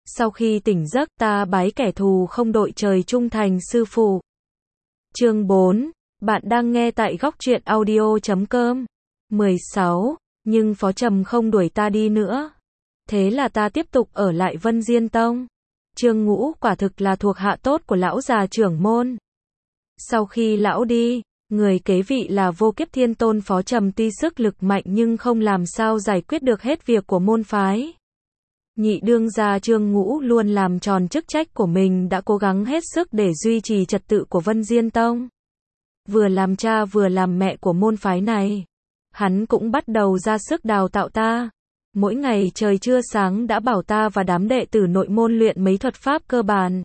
Sau khi tỉnh giấc ta bái kẻ thù không đội trời chung thành sư phụ. Chương 4, bạn đang nghe tại góc truyện audio.com. 16, nhưng Phó Trầm không đuổi ta đi nữa. Thế là ta tiếp tục ở lại Vân Diên Tông. Trương Ngũ quả thực là thuộc hạ tốt của lão già trưởng môn. Sau khi lão đi, người kế vị là Vô Kiếp Thiên Tôn Phó Trầm tuy sức lực mạnh nhưng không làm sao giải quyết được hết việc của môn phái. Nhị đương gia Trương Ngũ luôn làm tròn chức trách của mình, đã cố gắng hết sức để duy trì trật tự của Vân Diên Tông. Vừa làm cha vừa làm mẹ của môn phái này, hắn cũng bắt đầu ra sức đào tạo ta. Mỗi ngày trời chưa sáng đã bảo ta và đám đệ tử nội môn luyện mấy thuật pháp cơ bản.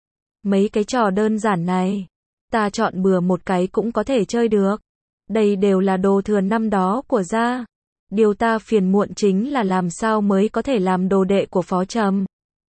Mấy cái trò đơn giản này, ta chọn bừa một cái cũng có thể chơi được. Đây đều là đồ thừa năm đó của gia. Điều ta phiền muộn chính là làm sao mới có thể làm đồ đệ của Phó Trầm.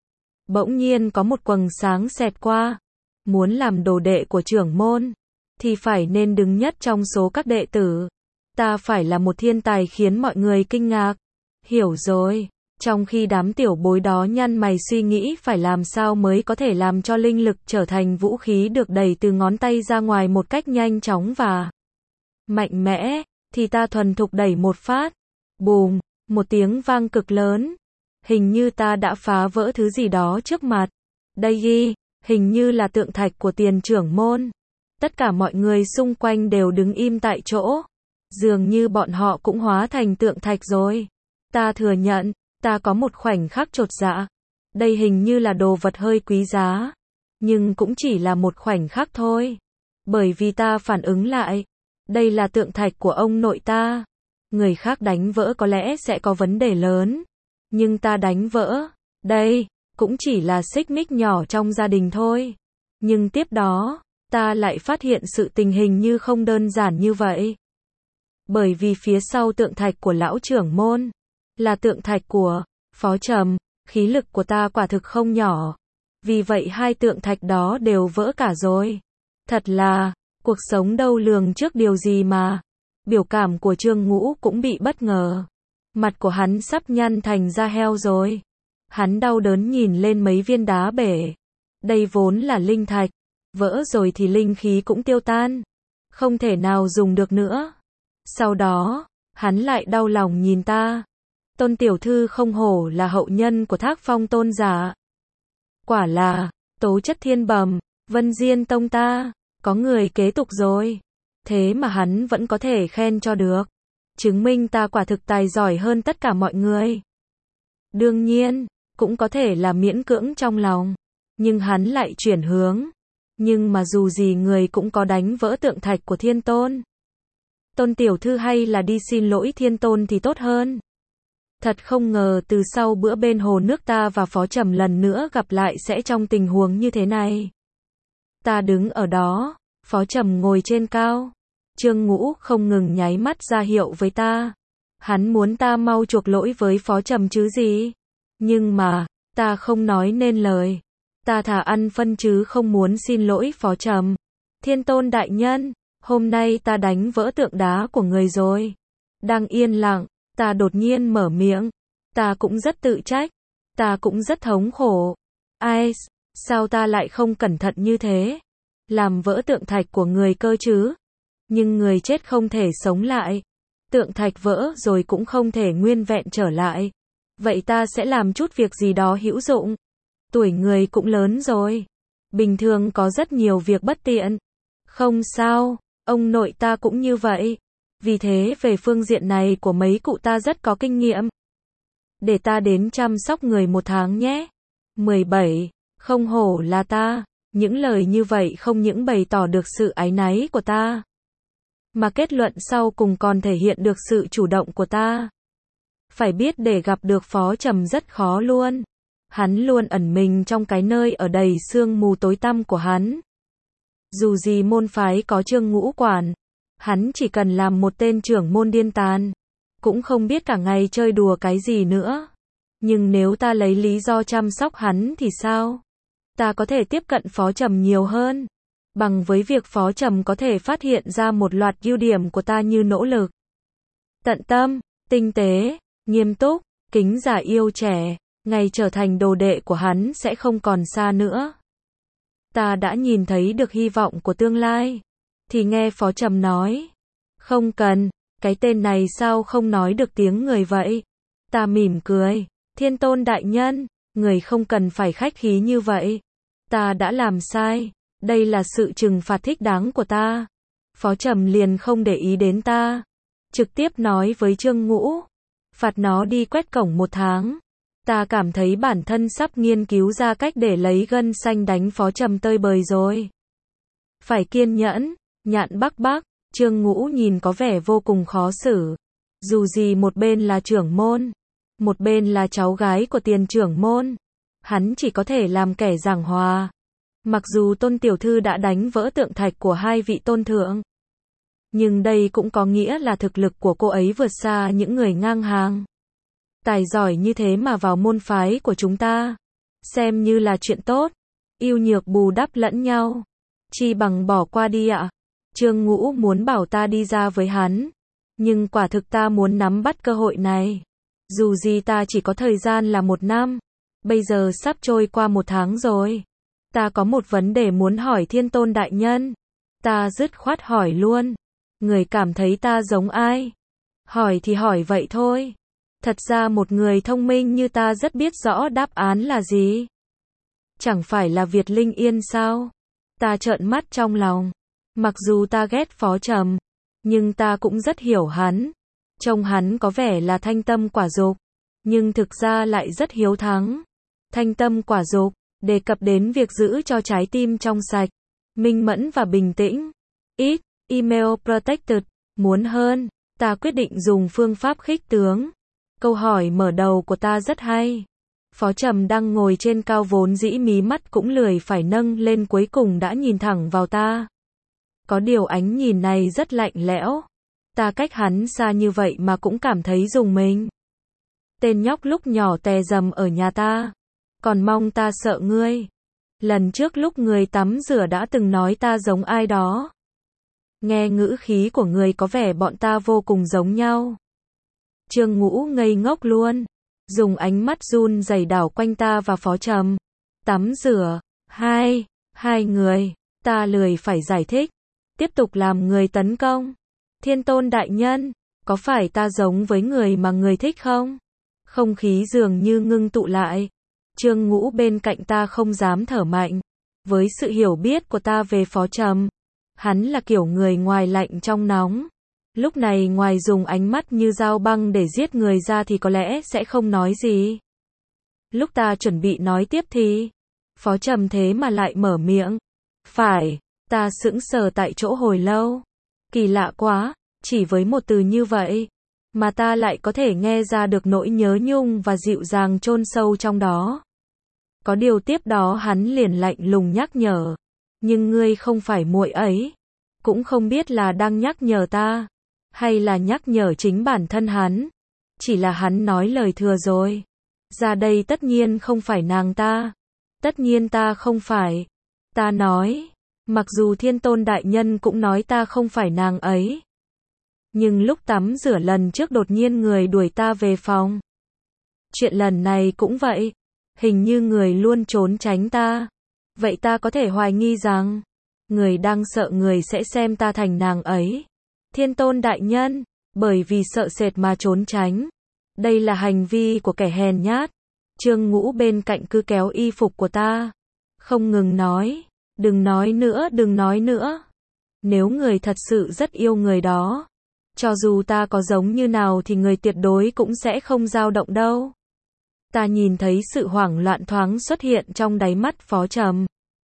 Bỗng nhiên có một quầng sáng xẹt qua. Muốn làm đồ đệ của trưởng môn, thì phải nên đứng nhất trong số các đệ tử. Ta phải là một thiên tài khiến mọi người kinh ngạc. Hiểu rồi. Trong khi đám tiểu bối đó nhăn mày suy nghĩ phải làm sao mới có thể làm cho linh lực trở thành vũ khí được đẩy từ ngón tay ra ngoài một cách nhanh chóng và mạnh mẽ, thì ta thuần thục đẩy một phát. Bùm, một tiếng vang cực lớn. Hình như ta đã phá vỡ thứ gì đó trước mặt. Đây ghi, hình như là tượng thạch của tiền trưởng môn. Tất cả mọi người xung quanh đều đứng im tại chỗ. Dường như bọn họ cũng hóa thành tượng thạch rồi. Ta thừa nhận, ta có một khoảnh khắc chột dạ. Đây hình như là đồ vật hơi quý giá. Nhưng cũng chỉ là một khoảnh khắc thôi. Bởi vì ta phản ứng lại. Đây là tượng thạch của ông nội ta. Người khác đánh vỡ có lẽ sẽ có vấn đề lớn. Nhưng ta đánh vỡ, đây, cũng chỉ là xích mích nhỏ trong gia đình thôi. Nhưng tiếp đó, ta lại phát hiện sự tình hình như không đơn giản như vậy. Bởi vì phía sau tượng thạch của lão trưởng môn, là tượng thạch của Phó Trầm, khí lực của ta quả thực không nhỏ. Vì vậy hai tượng thạch đó đều vỡ cả rồi. Thật là, cuộc sống đâu lường trước điều gì mà. Biểu cảm của Trương Ngũ cũng bị bất ngờ. Mặt của hắn sắp nhăn thành da heo rồi. Hắn đau đớn nhìn lên mấy viên đá bể. Đây vốn là linh thạch. Vỡ rồi thì linh khí cũng tiêu tan. Không thể nào dùng được nữa. Sau đó, hắn lại đau lòng nhìn ta. Tôn tiểu thư không hổ là hậu nhân của Thác Phong tôn giả. Quả là, tố chất thiên bẩm, Vân Diên Tông ta, có người kế tục rồi. Thế mà hắn vẫn có thể khen cho được. Chứng minh ta quả thực tài giỏi hơn tất cả mọi người. Đương nhiên, cũng có thể là miễn cưỡng trong lòng. Nhưng hắn lại chuyển hướng. Nhưng mà dù gì người cũng có đánh vỡ tượng thạch của Thiên Tôn. Tôn tiểu thư hay là đi xin lỗi Thiên Tôn thì tốt hơn. Thật không ngờ từ sau bữa bên hồ nước ta và Phó Trầm lần nữa gặp lại sẽ trong tình huống như thế này. Ta đứng ở đó, Phó Trầm ngồi trên cao. Trương Ngũ không ngừng nháy mắt ra hiệu với ta. Hắn muốn ta mau chuộc lỗi với Phó Trầm chứ gì. Nhưng mà, ta không nói nên lời. Ta thà ăn phân chứ không muốn xin lỗi Phó Trầm. Thiên Tôn đại nhân, hôm nay ta đánh vỡ tượng đá của người rồi. Đang yên lặng, ta đột nhiên mở miệng. Ta cũng rất tự trách. Ta cũng rất thống khổ. Ai, sao ta lại không cẩn thận như thế? Làm vỡ tượng thạch của người cơ chứ? Nhưng người chết không thể sống lại. Tượng thạch vỡ rồi cũng không thể nguyên vẹn trở lại. Vậy ta sẽ làm chút việc gì đó hữu dụng. Tuổi người cũng lớn rồi. Bình thường có rất nhiều việc bất tiện. Không sao, ông nội ta cũng như vậy. Vì thế về phương diện này của mấy cụ ta rất có kinh nghiệm. Để ta đến chăm sóc người một tháng nhé. 17. Không hổ là ta. Những lời như vậy không những bày tỏ được sự áy náy của ta, mà kết luận sau cùng còn thể hiện được sự chủ động của ta. Phải biết để gặp được Phó Trầm rất khó luôn. Hắn luôn ẩn mình trong cái nơi ở đầy sương mù tối tăm của hắn. Dù gì môn phái có Trương Ngũ quản, hắn chỉ cần làm một tên trưởng môn điên tàn, cũng không biết cả ngày chơi đùa cái gì nữa. Nhưng nếu ta lấy lý do chăm sóc hắn thì sao? Ta có thể tiếp cận Phó Trầm nhiều hơn. Bằng với việc Phó Trầm có thể phát hiện ra một loạt ưu điểm của ta như nỗ lực, tận tâm, tinh tế, nghiêm túc, kính già yêu trẻ, ngày trở thành đồ đệ của hắn sẽ không còn xa nữa. Ta đã nhìn thấy được hy vọng của tương lai. Thì nghe Phó Trầm nói. Không cần, cái tên này sao không nói được tiếng người vậy? Ta mỉm cười. Thiên Tôn đại nhân, người không cần phải khách khí như vậy. Ta đã làm sai. Đây là sự trừng phạt thích đáng của ta. Phó Trầm liền không để ý đến ta. Trực tiếp nói với Trương Ngũ. Phạt nó đi quét cổng 1 tháng. Ta cảm thấy bản thân sắp nghiên cứu ra cách để lấy gân xanh đánh Phó Trầm tơi bời rồi. Phải kiên nhẫn, Nhạn Bắc Bắc. Trương Ngũ nhìn có vẻ vô cùng khó xử. Dù gì một bên là trưởng môn, một bên là cháu gái của tiền trưởng môn. Hắn chỉ có thể làm kẻ giảng hòa. Mặc dù Tôn tiểu thư đã đánh vỡ tượng thạch của 2 vị tôn thượng, nhưng đây cũng có nghĩa là thực lực của cô ấy vượt xa những người ngang hàng. Tài giỏi như thế mà vào môn phái của chúng ta, xem như là chuyện tốt. Ưu nhược bù đắp lẫn nhau. Chi bằng bỏ qua đi ạ. Trương Ngũ muốn bảo ta đi ra với hắn, nhưng quả thực ta muốn nắm bắt cơ hội này. Dù gì ta chỉ có thời gian là 1 năm, bây giờ sắp trôi qua 1 tháng rồi. Ta có một vấn đề muốn hỏi Thiên Tôn đại nhân. Ta dứt khoát hỏi luôn. Người cảm thấy ta giống ai? Hỏi thì hỏi vậy thôi. Thật ra một người thông minh như ta rất biết rõ đáp án là gì. Chẳng phải là Việt Linh Yên sao? Ta trợn mắt trong lòng. Mặc dù ta ghét Phó Trầm, nhưng ta cũng rất hiểu hắn. Trông hắn có vẻ là thanh tâm quả dục, nhưng thực ra lại rất hiếu thắng. Thanh tâm quả dục, đề cập đến việc giữ cho trái tim trong sạch, minh mẫn và bình tĩnh. Ít, email protected, muốn hơn, ta quyết định dùng phương pháp khích tướng. Câu hỏi mở đầu của ta rất hay. Phó Trầm đang ngồi trên cao vốn dĩ mí mắt cũng lười phải nâng lên cuối cùng đã nhìn thẳng vào ta. Có điều ánh nhìn này rất lạnh lẽo. Ta cách hắn xa như vậy mà cũng cảm thấy rùng mình. Tên nhóc lúc nhỏ tè rầm ở nhà ta, còn mong ta sợ ngươi. Lần trước lúc người tắm rửa đã từng nói ta giống ai đó. Nghe ngữ khí của người có vẻ bọn ta vô cùng giống nhau. Trương Ngũ ngây ngốc luôn, dùng ánh mắt run rẩy đảo quanh ta và Phó Trầm. Tắm rửa, hai người, ta lười phải giải thích, tiếp tục làm người tấn công. Thiên Tôn đại nhân, có phải ta giống với người mà người thích không? Không khí dường như ngưng tụ lại. Trương Ngũ bên cạnh ta không dám thở mạnh. Với sự hiểu biết của ta về Phó Trầm, hắn là kiểu người ngoài lạnh trong nóng. Lúc này ngoài dùng ánh mắt như dao băng để giết người ra thì có lẽ sẽ không nói gì. Lúc ta chuẩn bị nói tiếp thì Phó Trầm thế mà lại mở miệng. Phải, ta sững sờ tại chỗ hồi lâu. Kỳ lạ quá, chỉ với một từ như vậy mà ta lại có thể nghe ra được nỗi nhớ nhung và dịu dàng chôn sâu trong đó. Có điều tiếp đó hắn liền lạnh lùng nhắc nhở. Nhưng ngươi không phải muội ấy. Cũng không biết là đang nhắc nhở ta, hay là nhắc nhở chính bản thân hắn. Chỉ là hắn nói lời thừa rồi. Ra đây tất nhiên không phải nàng ta. Tất nhiên ta không phải. Ta nói, mặc dù Thiên Tôn đại nhân cũng nói ta không phải nàng ấy. Nhưng lúc tắm rửa lần trước đột nhiên người đuổi ta về phòng. Chuyện lần này cũng vậy. Hình như người luôn trốn tránh ta. Vậy ta có thể hoài nghi rằng người đang sợ người sẽ xem ta thành nàng ấy. Thiên Tôn đại nhân, bởi vì sợ sệt mà trốn tránh. Đây là hành vi của kẻ hèn nhát. Trương Ngũ bên cạnh cứ kéo y phục của ta, không ngừng nói, đừng nói nữa, đừng nói nữa. Nếu người thật sự rất yêu người đó, cho dù ta có giống như nào thì người tuyệt đối cũng sẽ không dao động đâu. Ta nhìn thấy sự hoảng loạn thoáng xuất hiện trong đáy mắt Phó Trầm.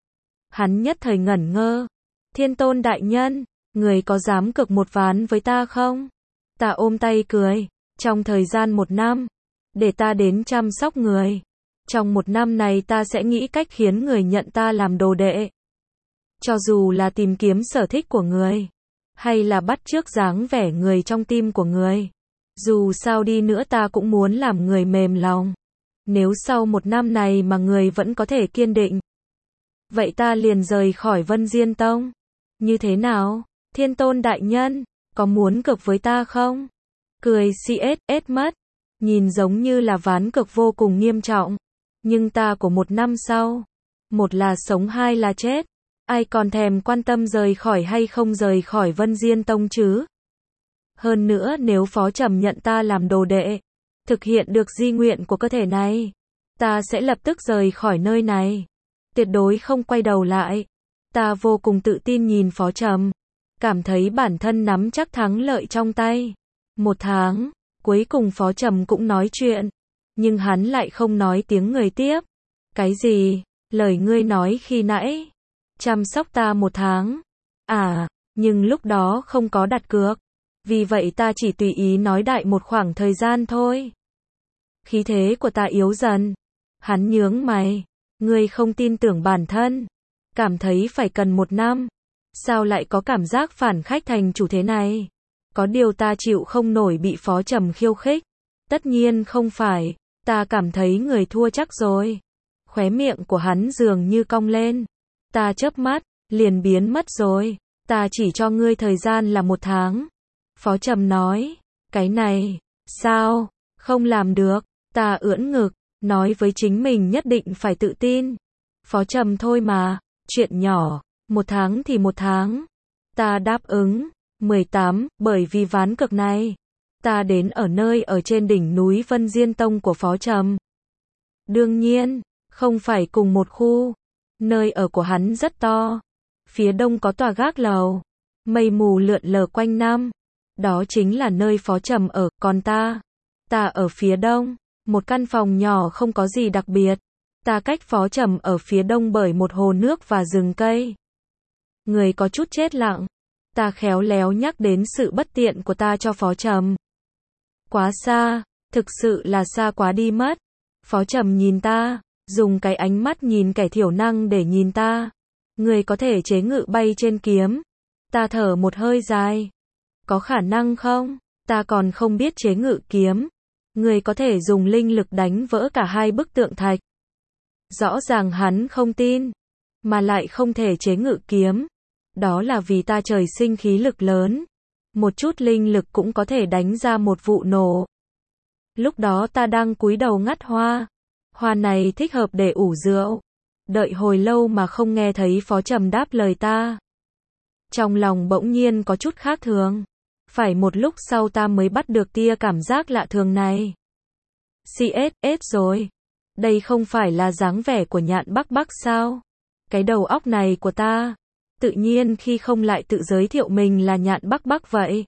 Hắn nhất thời ngẩn ngơ. Thiên Tôn đại nhân, người có dám cược một ván với ta không? Ta ôm tay cười. Trong thời gian 1 năm, để ta đến chăm sóc người. Trong 1 năm này ta sẽ nghĩ cách khiến người nhận ta làm đồ đệ. Cho dù là tìm kiếm sở thích của người, hay là bắt chước dáng vẻ người trong tim của người. Dù sao đi nữa ta cũng muốn làm người mềm lòng. Nếu sau 1 năm này mà người vẫn có thể kiên định, vậy ta liền rời khỏi Vân Diên Tông. Như thế nào? Thiên Tôn đại nhân, có muốn cược với ta không? Cười CSS mất. nhìn giống như là ván cược vô cùng nghiêm trọng. Nhưng ta của 1 năm sau, một là sống hai là chết. Ai còn thèm quan tâm rời khỏi hay không rời khỏi Vân Diên Tông chứ? Hơn nữa nếu Phó Trầm nhận ta làm đồ đệ, thực hiện được di nguyện của cơ thể này, ta sẽ lập tức rời khỏi nơi này. Tuyệt đối không quay đầu lại. Ta vô cùng tự tin nhìn Phó Trầm, cảm thấy bản thân nắm chắc thắng lợi trong tay. 1 tháng, cuối cùng Phó Trầm cũng nói chuyện, nhưng hắn lại không nói tiếng người tiếp. Cái gì? Lời ngươi nói khi nãy, chăm sóc ta 1 tháng. À, nhưng lúc đó không có đặt cược. Vì vậy ta chỉ tùy ý nói đại một khoảng thời gian thôi. Khí thế của ta yếu dần. Hắn nhướng mày. Ngươi không tin tưởng bản thân. Cảm thấy phải cần 1 năm. Sao lại có cảm giác phản khách thành chủ thế này? Có điều ta chịu không nổi bị Phó Trầm khiêu khích. Tất nhiên không phải. Ta cảm thấy người thua chắc rồi. Khóe miệng của hắn dường như cong lên. Ta chớp mắt, liền biến mất rồi. Ta chỉ cho ngươi thời gian là 1 tháng. Phó Trầm nói. Cái này, sao? Không làm được. Ta ưỡn ngực, nói với chính mình nhất định phải tự tin. Phó Trầm thôi mà, chuyện nhỏ, 1 tháng thì 1 tháng. Ta đáp ứng. 18, bởi vì ván cược này, ta đến ở nơi ở trên đỉnh núi Vân Diên Tông của Phó Trầm. Đương nhiên, không phải cùng một khu. Nơi ở của hắn rất to. Phía đông có tòa gác lầu. Mây mù lượn lờ quanh năm. Đó chính là nơi Phó Trầm ở, còn ta ở phía đông, một căn phòng nhỏ không có gì đặc biệt. Ta cách Phó Trầm ở phía đông bởi một hồ nước và rừng cây. Người có chút chết lặng. Ta khéo léo nhắc đến sự bất tiện của ta cho Phó Trầm. Quá xa, thực sự là xa quá đi mất. Phó Trầm nhìn ta, dùng cái ánh mắt nhìn kẻ thiểu năng để nhìn ta. Người có thể chế ngự bay trên kiếm. Ta thở một hơi dài. Có khả năng không? Ta còn không biết chế ngự kiếm. Người có thể dùng linh lực đánh vỡ cả 2 bức tượng thạch. Rõ ràng hắn không tin, mà lại không thể chế ngự kiếm. Đó là vì ta trời sinh khí lực lớn. Một chút linh lực cũng có thể đánh ra một vụ nổ. Lúc đó ta đang cúi đầu ngắt hoa. Hoa này thích hợp để ủ rượu. Đợi hồi lâu mà không nghe thấy Phó Trầm đáp lời ta. Trong lòng bỗng nhiên có chút khác thường. Phải một lúc sau ta mới bắt được tia cảm giác lạ thường này. CSS rồi. Đây không phải là dáng vẻ của Nhạn Bắc Bắc sao? Cái đầu óc này của ta. Tự nhiên khi không lại tự giới thiệu mình là Nhạn Bắc Bắc vậy.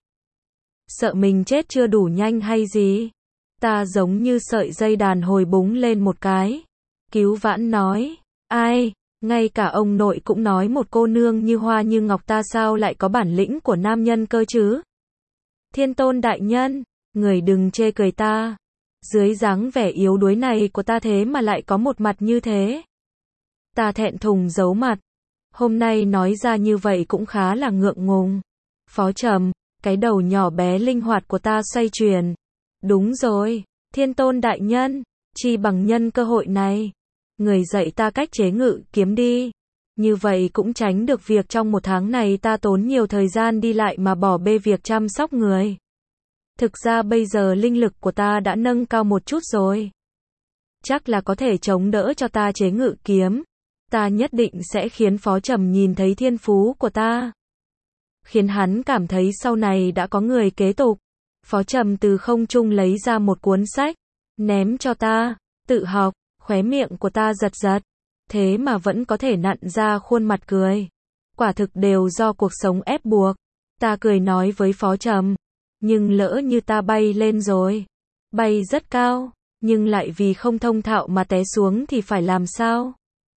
Sợ mình chết chưa đủ nhanh hay gì? Ta giống như sợi dây đàn hồi búng lên một cái. Cứu vãn nói. Ai? Ngay cả ông nội cũng nói một cô nương như hoa như ngọc ta sao lại có bản lĩnh của nam nhân cơ chứ? Thiên Tôn đại nhân, người đừng chê cười ta. Dưới dáng vẻ yếu đuối này của ta thế mà lại có một mặt như thế. Ta thẹn thùng giấu mặt. Hôm nay nói ra như vậy cũng khá là ngượng ngùng. Phó Trầm, cái đầu nhỏ bé linh hoạt của ta xoay chuyển. Đúng rồi, Thiên Tôn đại nhân, chi bằng nhân cơ hội này. Người dạy ta cách chế ngự kiếm đi. Như vậy cũng tránh được việc trong 1 tháng này ta tốn nhiều thời gian đi lại mà bỏ bê việc chăm sóc người. Thực ra bây giờ linh lực của ta đã nâng cao một chút rồi. Chắc là có thể chống đỡ cho ta chế ngự kiếm. Ta nhất định sẽ khiến Phó Trầm nhìn thấy thiên phú của ta. Khiến hắn cảm thấy sau này đã có người kế tục. Phó Trầm từ không trung lấy ra một cuốn sách. Ném cho ta. Tự học. Khóe miệng của ta giật giật. Thế mà vẫn có thể nặn ra khuôn mặt cười. Quả thực đều do cuộc sống ép buộc. Ta cười nói với Phó Trầm. Nhưng lỡ như ta bay lên rồi. Bay rất cao. Nhưng lại vì không thông thạo mà té xuống thì phải làm sao?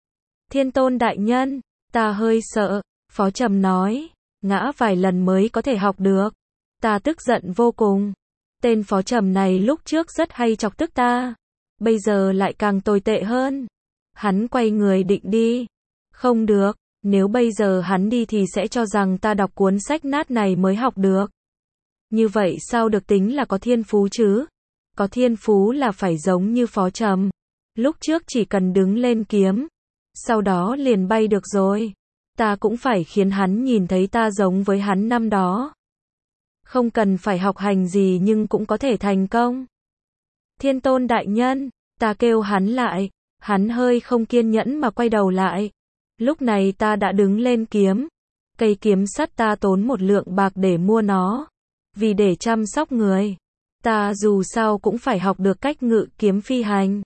Thiên Tôn đại nhân, ta hơi sợ. Phó Trầm nói. Ngã vài lần mới có thể học được. Ta tức giận vô cùng. Tên Phó Trầm này lúc trước rất hay chọc tức ta. Bây giờ lại càng tồi tệ hơn. Hắn quay người định đi. Không được, nếu bây giờ hắn đi thì sẽ cho rằng ta đọc cuốn sách nát này mới học được. Như vậy sao được tính là có thiên phú chứ? Có thiên phú là phải giống như Phó Trầm. Lúc trước chỉ cần đứng lên kiếm. Sau đó liền bay được rồi. Ta cũng phải khiến hắn nhìn thấy ta giống với hắn năm đó. Không cần phải học hành gì nhưng cũng có thể thành công. Thiên Tôn đại nhân, ta kêu hắn lại, hắn hơi không kiên nhẫn mà quay đầu lại. Lúc này ta đã đứng lên kiếm. Cây kiếm sắt ta tốn một lượng bạc để mua nó. Vì để chăm sóc người, ta dù sao cũng phải học được cách ngự kiếm phi hành.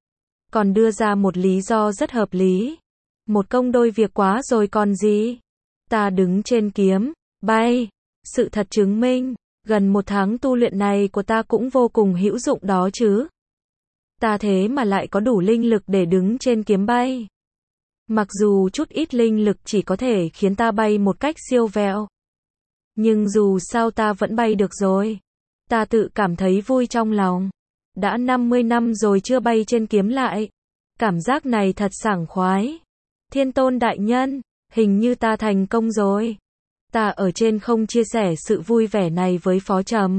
Còn đưa ra một lý do rất hợp lý. Một công đôi việc quá rồi còn gì. Ta đứng trên kiếm, bay. Sự thật chứng minh, gần 1 tháng tu luyện này của ta cũng vô cùng hữu dụng đó chứ. Ta thế mà lại có đủ linh lực để đứng trên kiếm bay. Mặc dù chút ít linh lực chỉ có thể khiến ta bay một cách siêu vẹo. Nhưng dù sao ta vẫn bay được rồi. Ta tự cảm thấy vui trong lòng. Đã 50 năm rồi chưa bay trên kiếm lại. Cảm giác này thật sảng khoái. Thiên Tôn đại nhân, hình như ta thành công rồi. Ta ở trên không chia sẻ sự vui vẻ này với Phó Trầm.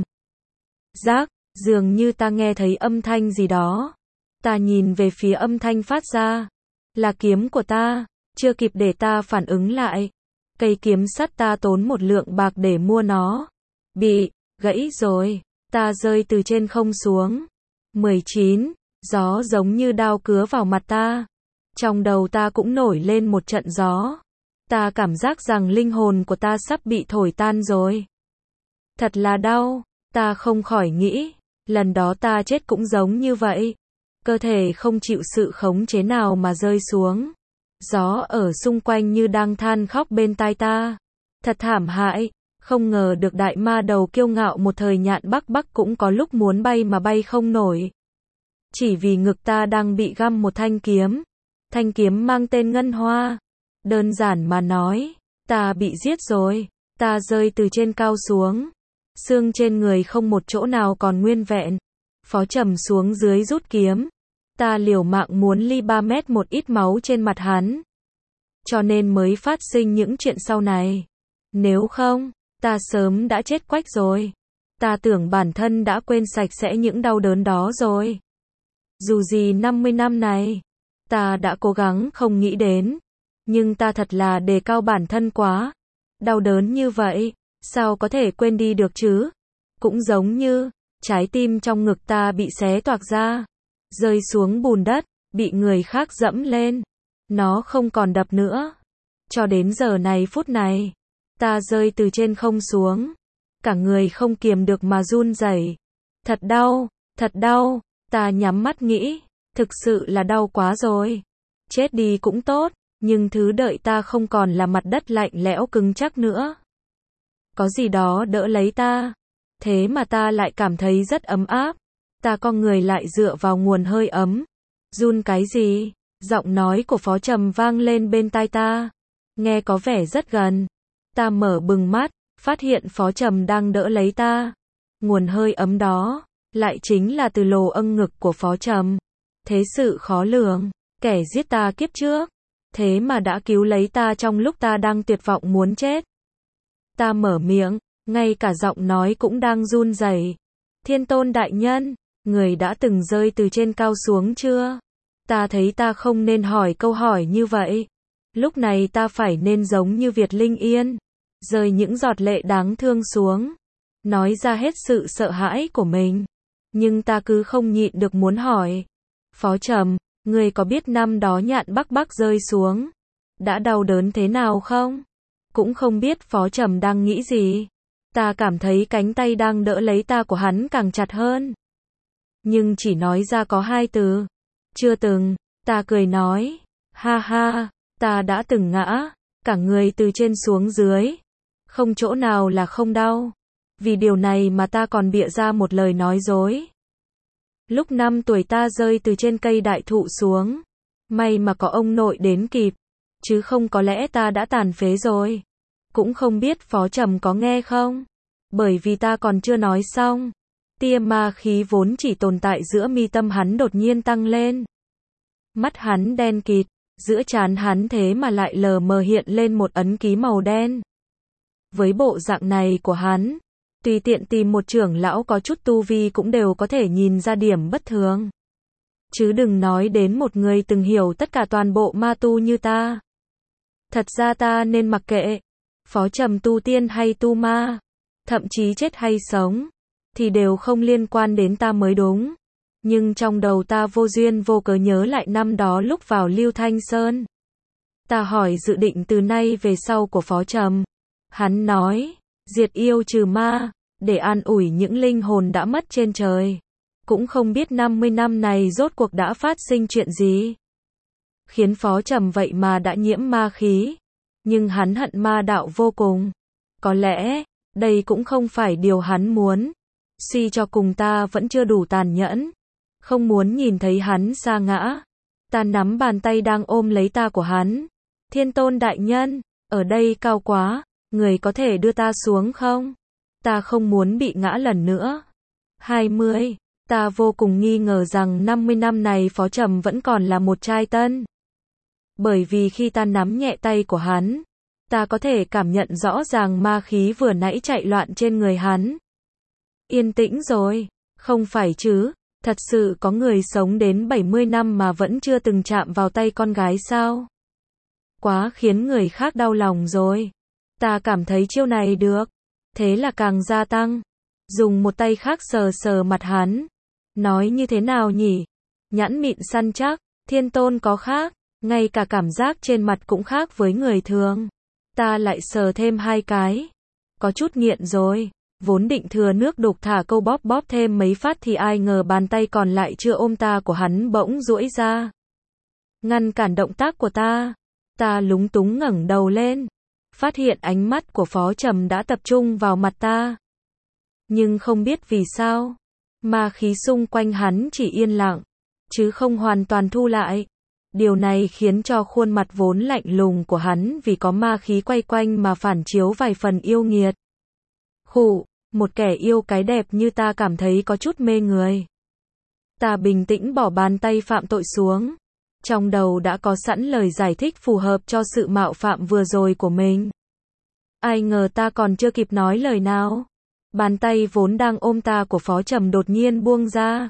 Giác, dường như ta nghe thấy âm thanh gì đó. Ta nhìn về phía âm thanh phát ra. Là kiếm của ta, chưa kịp để ta phản ứng lại. Cây kiếm sắt ta tốn một lượng bạc để mua nó. Bị gãy rồi, ta rơi từ trên không xuống. 19. Gió giống như đao cứa vào mặt ta. Trong đầu ta cũng nổi lên một trận gió. Ta cảm giác rằng linh hồn của ta sắp bị thổi tan rồi. Thật là đau, ta không khỏi nghĩ, lần đó ta chết cũng giống như vậy. Cơ thể không chịu sự khống chế nào mà rơi xuống. Gió ở xung quanh như đang than khóc bên tai ta. Thật thảm hại, không ngờ được đại ma đầu kiêu ngạo một thời Nhạn Bắc Bắc cũng có lúc muốn bay mà bay không nổi. Chỉ vì ngực ta đang bị găm một thanh kiếm. Thanh kiếm mang tên Ngân Hoa. Đơn giản mà nói, ta bị giết rồi. Ta rơi từ trên cao xuống. Xương trên người không một chỗ nào còn nguyên vẹn. Phó Trầm xuống dưới rút kiếm. Ta liều mạng muốn ly 3 mét một ít máu trên mặt hắn. Cho nên mới phát sinh những chuyện sau này. Nếu không, ta sớm đã chết quách rồi. Ta tưởng bản thân đã quên sạch sẽ những đau đớn đó rồi. Dù gì 50 năm này, ta đã cố gắng không nghĩ đến. Nhưng ta thật là đề cao bản thân quá. Đau đớn như vậy, sao có thể quên đi được chứ? Cũng giống như, trái tim trong ngực ta bị xé toạc ra. Rơi xuống bùn đất, bị người khác dẫm lên. Nó không còn đập nữa. Cho đến giờ này phút này, ta rơi từ trên không xuống. Cả người không kiềm được mà run rẩy. Thật đau, ta nhắm mắt nghĩ, thực sự là đau quá rồi. Chết đi cũng tốt, nhưng thứ đợi ta không còn là mặt đất lạnh lẽo cứng chắc nữa. Có gì đó đỡ lấy ta. Thế mà ta lại cảm thấy rất ấm áp. Ta con người lại dựa vào nguồn hơi ấm. Run cái gì? Giọng nói của Phó Trầm vang lên bên tai ta. Nghe có vẻ rất gần. Ta mở bừng mắt, phát hiện Phó Trầm đang đỡ lấy ta. Nguồn hơi ấm đó, lại chính là từ lồ âng ngực của Phó Trầm. Thế sự khó lường, kẻ giết ta kiếp trước. Thế mà đã cứu lấy ta trong lúc ta đang tuyệt vọng muốn chết. Ta mở miệng, ngay cả giọng nói cũng đang run rẩy. Thiên Tôn đại nhân, người đã từng rơi từ trên cao xuống chưa? Ta thấy ta không nên hỏi câu hỏi như vậy. Lúc này ta phải nên giống như Việt Linh Yên. Rơi những giọt lệ đáng thương xuống. Nói ra hết sự sợ hãi của mình. Nhưng ta cứ không nhịn được muốn hỏi. Phó Trầm, người có biết năm đó Nhạn Bắc Bắc rơi xuống đã đau đớn thế nào không? Cũng không biết Phó Trầm đang nghĩ gì. Ta cảm thấy cánh tay đang đỡ lấy ta của hắn càng chặt hơn. Nhưng chỉ nói ra có 2 từ. Chưa từng. Ta cười nói. Ha ha, ta đã từng ngã. Cả người từ trên xuống dưới. Không chỗ nào là không đau. Vì điều này mà ta còn bịa ra một lời nói dối. Lúc 5 tuổi ta rơi từ trên cây đại thụ xuống. May mà có ông nội đến kịp. Chứ không có lẽ ta đã tàn phế rồi. Cũng không biết Phó Trầm có nghe không. Bởi vì ta còn chưa nói xong. Tia ma khí vốn chỉ tồn tại giữa mi tâm hắn đột nhiên tăng lên. Mắt hắn đen kịt. Giữa trán hắn thế mà lại lờ mờ hiện lên một ấn ký màu đen. Với bộ dạng này của hắn, tùy tiện tìm một trưởng lão có chút tu vi cũng đều có thể nhìn ra điểm bất thường. Chứ đừng nói đến một người từng hiểu tất cả toàn bộ ma tu như ta. Thật ra ta nên mặc kệ. Phó Trầm tu tiên hay tu ma, thậm chí chết hay sống, thì đều không liên quan đến ta mới đúng. Nhưng trong đầu ta vô duyên vô cớ nhớ lại năm đó lúc vào Lưu Thanh Sơn. Ta hỏi dự định từ nay về sau của Phó Trầm. Hắn nói, diệt yêu trừ ma, để an ủi những linh hồn đã mất trên trời. Cũng không biết 50 năm này rốt cuộc đã phát sinh chuyện gì. Khiến Phó Trầm vậy mà đã nhiễm ma khí. Nhưng hắn hận ma đạo vô cùng. Có lẽ, đây cũng không phải điều hắn muốn. Suy cho cùng ta vẫn chưa đủ tàn nhẫn. Không muốn nhìn thấy hắn sa ngã. Ta nắm bàn tay đang ôm lấy ta của hắn. Thiên Tôn đại nhân, ở đây cao quá, người có thể đưa ta xuống không? Ta không muốn bị ngã lần nữa. 20. Ta vô cùng nghi ngờ rằng 50 năm này Phó Trầm vẫn còn là một trai tân. Bởi vì khi ta nắm nhẹ tay của hắn, ta có thể cảm nhận rõ ràng ma khí vừa nãy chạy loạn trên người hắn. Yên tĩnh rồi, không phải chứ, thật sự có người sống đến 70 năm mà vẫn chưa từng chạm vào tay con gái sao? Quá khiến người khác đau lòng rồi. Ta cảm thấy chiêu này được. Thế là càng gia tăng. Dùng một tay khác sờ sờ mặt hắn. Nói như thế nào nhỉ? Nhãn mịn săn chắc, Thiên Tôn có khác, ngay cả cảm giác trên mặt cũng khác với người thường. Ta lại sờ thêm 2 cái. Có chút nghiện rồi. Vốn định thừa nước đục thả câu bóp bóp thêm mấy phát thì ai ngờ bàn tay còn lại chưa ôm ta của hắn bỗng duỗi ra. Ngăn cản động tác của ta. Ta lúng túng ngẩng đầu lên. Phát hiện ánh mắt của Phó Trầm đã tập trung vào mặt ta. Nhưng không biết vì sao. Ma khí xung quanh hắn chỉ yên lặng. Chứ không hoàn toàn thu lại. Điều này khiến cho khuôn mặt vốn lạnh lùng của hắn vì có ma khí quay quanh mà phản chiếu vài phần yêu nghiệt. Khụ, một kẻ yêu cái đẹp như ta cảm thấy có chút mê người. Ta bình tĩnh bỏ bàn tay phạm tội xuống. Trong đầu đã có sẵn lời giải thích phù hợp cho sự mạo phạm vừa rồi của mình. Ai ngờ ta còn chưa kịp nói lời nào. Bàn tay vốn đang ôm ta của Phó Trầm đột nhiên buông ra.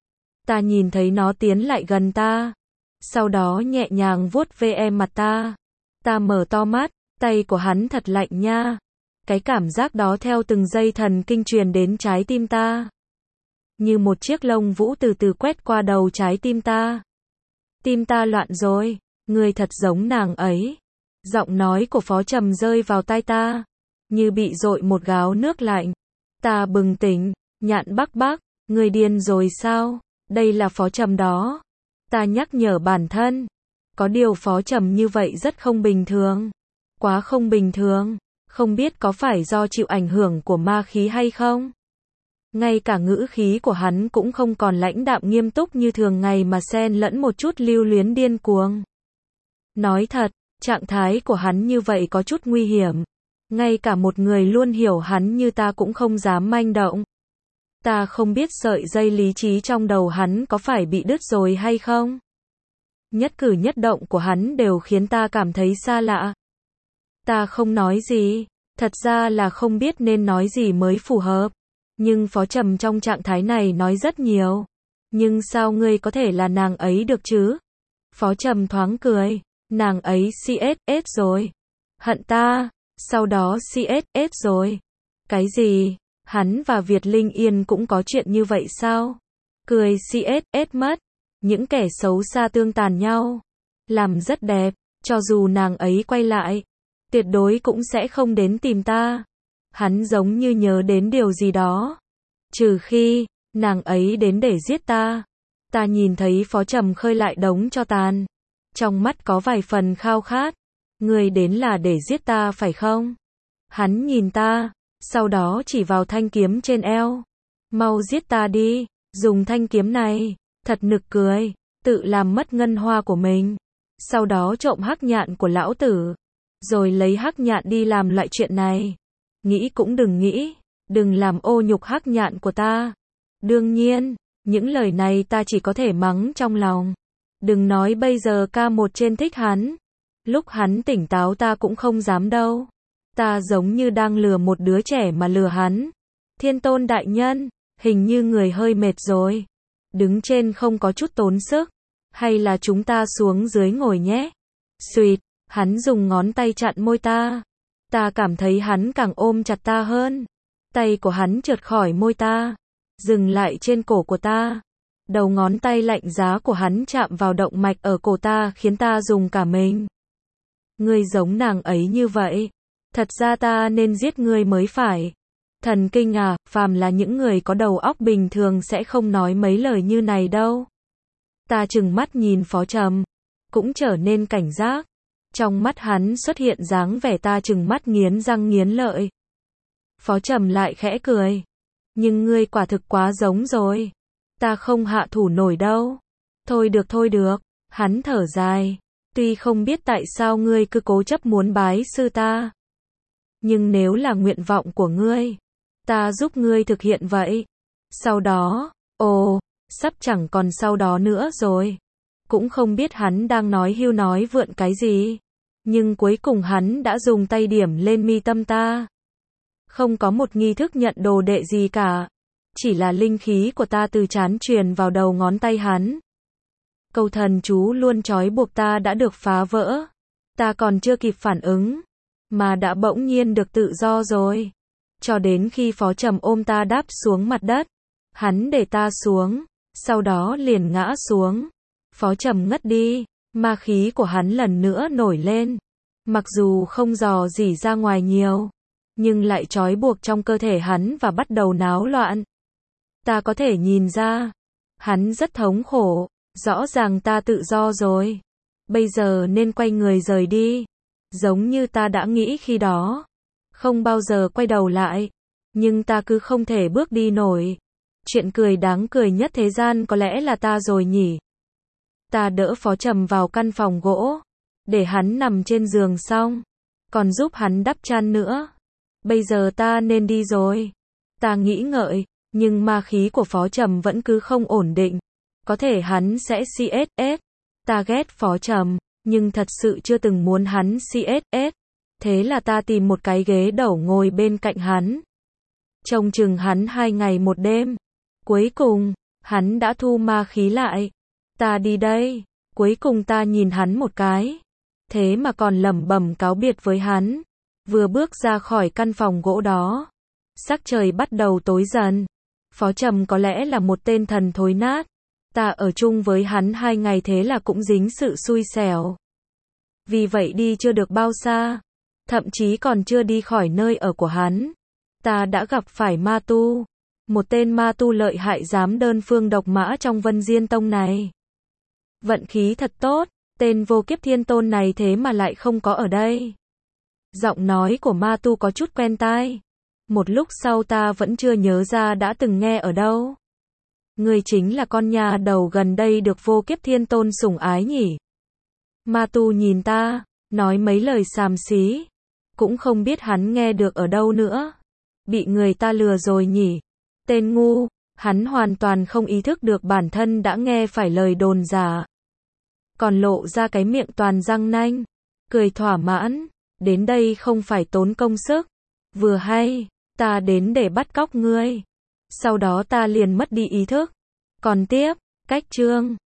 Ta nhìn thấy nó tiến lại gần ta. Sau đó nhẹ nhàng vuốt ve mặt ta. Ta mở to mắt, tay của hắn thật lạnh nha. Cái cảm giác đó theo từng giây thần kinh truyền đến trái tim ta. Như một chiếc lông vũ từ từ quét qua đầu trái tim ta. Tim ta loạn rồi, người thật giống nàng ấy. Giọng nói của Phó Trầm rơi vào tai ta, như bị dội một gáo nước lạnh. Ta bừng tỉnh, Nhạn Bắc Bắc, người điên rồi sao? Đây là Phó Trầm đó. Ta nhắc nhở bản thân. Có điều Phó Trầm như vậy rất không bình thường. Quá không bình thường. Không biết có phải do chịu ảnh hưởng của ma khí hay không? Ngay cả ngữ khí của hắn cũng không còn lãnh đạm nghiêm túc như thường ngày mà xen lẫn một chút lưu luyến điên cuồng. Nói thật, trạng thái của hắn như vậy có chút nguy hiểm. Ngay cả một người luôn hiểu hắn như ta cũng không dám manh động. Ta không biết sợi dây lý trí trong đầu hắn có phải bị đứt rồi hay không? Nhất cử nhất động của hắn đều khiến ta cảm thấy xa lạ. Ta không nói gì, thật ra là không biết nên nói gì mới phù hợp. Nhưng Phó Trầm trong trạng thái này nói rất nhiều. Nhưng sao ngươi có thể là nàng ấy được chứ? Phó Trầm thoáng cười. Nàng ấy CSS rồi. Hận ta. Sau đó CSS rồi. Cái gì? Hắn và Việt Linh Yên cũng có chuyện như vậy sao? Cười CSS mất. Những kẻ xấu xa tương tàn nhau. Làm rất đẹp. Cho dù nàng ấy quay lại, tuyệt đối cũng sẽ không đến tìm ta. Hắn giống như nhớ đến điều gì đó. Trừ khi, nàng ấy đến để giết ta. Ta nhìn thấy Phó Trầm khơi lại đống tro tàn. Trong mắt có vài phần khao khát. Người đến là để giết ta phải không? Hắn nhìn ta, sau đó chỉ vào thanh kiếm trên eo. Mau giết ta đi, dùng thanh kiếm này. Thật nực cười, tự làm mất ngân hoa của mình. Sau đó trộm hắc nhạn của lão tử. Rồi lấy hắc nhạn đi làm loại chuyện này. Nghĩ cũng đừng nghĩ, đừng làm ô nhục hắc nhạn của ta. Đương nhiên, những lời này ta chỉ có thể mắng trong lòng. Đừng nói bây giờ K1 trên thích hắn. Lúc hắn tỉnh táo ta cũng không dám đâu. Ta giống như đang lừa một đứa trẻ mà lừa hắn. Thiên Tôn đại nhân, hình như người hơi mệt rồi. Đứng trên không có chút tốn sức. Hay là chúng ta xuống dưới ngồi nhé. Xuyệt, hắn dùng ngón tay chặn môi ta. Ta cảm thấy hắn càng ôm chặt ta hơn. Tay của hắn trượt khỏi môi ta, dừng lại trên cổ của ta. Đầu ngón tay lạnh giá của hắn chạm vào động mạch ở cổ ta khiến ta rùng cả mình. Ngươi giống nàng ấy như vậy. Thật ra ta nên giết ngươi mới phải. Thần kinh à, phàm là những người có đầu óc bình thường sẽ không nói mấy lời như này đâu. Ta trừng mắt nhìn Phó Trầm, cũng trở nên cảnh giác. Trong mắt hắn xuất hiện dáng vẻ ta trừng mắt nghiến răng nghiến lợi. Phó Trầm lại khẽ cười. Nhưng ngươi quả thực quá giống rồi. Ta không hạ thủ nổi đâu. Thôi được, hắn thở dài. Tuy không biết tại sao ngươi cứ cố chấp muốn bái sư ta. Nhưng nếu là nguyện vọng của ngươi, ta giúp ngươi thực hiện vậy. Sau đó, sắp chẳng còn sau đó nữa rồi. Cũng không biết hắn đang nói hưu nói vượn cái gì. Nhưng cuối cùng hắn đã dùng tay điểm lên mi tâm ta. Không có một nghi thức nhận đồ đệ gì cả. Chỉ là linh khí của ta từ trán truyền vào đầu ngón tay hắn. Câu thần chú luôn trói buộc ta đã được phá vỡ. Ta còn chưa kịp phản ứng, mà đã bỗng nhiên được tự do rồi. Cho đến khi Phó Trầm ôm ta đáp xuống mặt đất. Hắn để ta xuống, sau đó liền ngã xuống. Phó Trầm ngất đi, ma khí của hắn lần nữa nổi lên. Mặc dù không dò dỉ ra ngoài nhiều, nhưng lại trói buộc trong cơ thể hắn và bắt đầu náo loạn. Ta có thể nhìn ra, hắn rất thống khổ, rõ ràng ta tự do rồi. Bây giờ nên quay người rời đi. Giống như ta đã nghĩ khi đó. Không bao giờ quay đầu lại. Nhưng ta cứ không thể bước đi nổi. Chuyện cười đáng cười nhất thế gian có lẽ là ta rồi nhỉ. Ta đỡ Phó Trầm vào căn phòng gỗ. Để hắn nằm trên giường xong. Còn giúp hắn đắp chăn nữa. Bây giờ ta nên đi rồi. Ta nghĩ ngợi. Nhưng ma khí của Phó Trầm vẫn cứ không ổn định. Có thể hắn sẽ CSS. Ta ghét Phó Trầm, nhưng thật sự chưa từng muốn hắn CSS. Thế là ta tìm một cái ghế đẩu ngồi bên cạnh hắn. Trông chừng hắn 2 ngày 1 đêm. Cuối cùng, hắn đã thu ma khí lại. Ta đi đây. Cuối cùng ta nhìn hắn một cái. Thế mà còn lẩm bẩm cáo biệt với hắn. Vừa bước ra khỏi căn phòng gỗ đó. Sắc trời bắt đầu tối dần. Phó Trầm có lẽ là một tên thần thối nát. Ta ở chung với hắn 2 ngày thế là cũng dính sự xui xẻo. Vì vậy đi chưa được bao xa. Thậm chí còn chưa đi khỏi nơi ở của hắn. Ta đã gặp phải ma tu. Một tên ma tu lợi hại dám đơn phương độc mã trong Vân Diên Tông này. Vận khí thật tốt. Tên vô kiếp thiên tôn này thế mà lại không có ở đây. Giọng nói của ma tu có chút quen tai. Một lúc sau ta vẫn chưa nhớ ra đã từng nghe ở đâu. Ngươi chính là con nhà đầu gần đây được vô kiếp thiên tôn sủng ái nhỉ? Ma tu nhìn ta, nói mấy lời xàm xí. Cũng không biết hắn nghe được ở đâu nữa. Bị người ta lừa rồi nhỉ? Tên ngu, hắn hoàn toàn không ý thức được bản thân đã nghe phải lời đồn giả. Còn lộ ra cái miệng toàn răng nanh. Cười thỏa mãn, đến đây không phải tốn công sức. Vừa hay, ta đến để bắt cóc ngươi. Sau đó ta liền mất đi ý thức. Còn tiếp, cách chương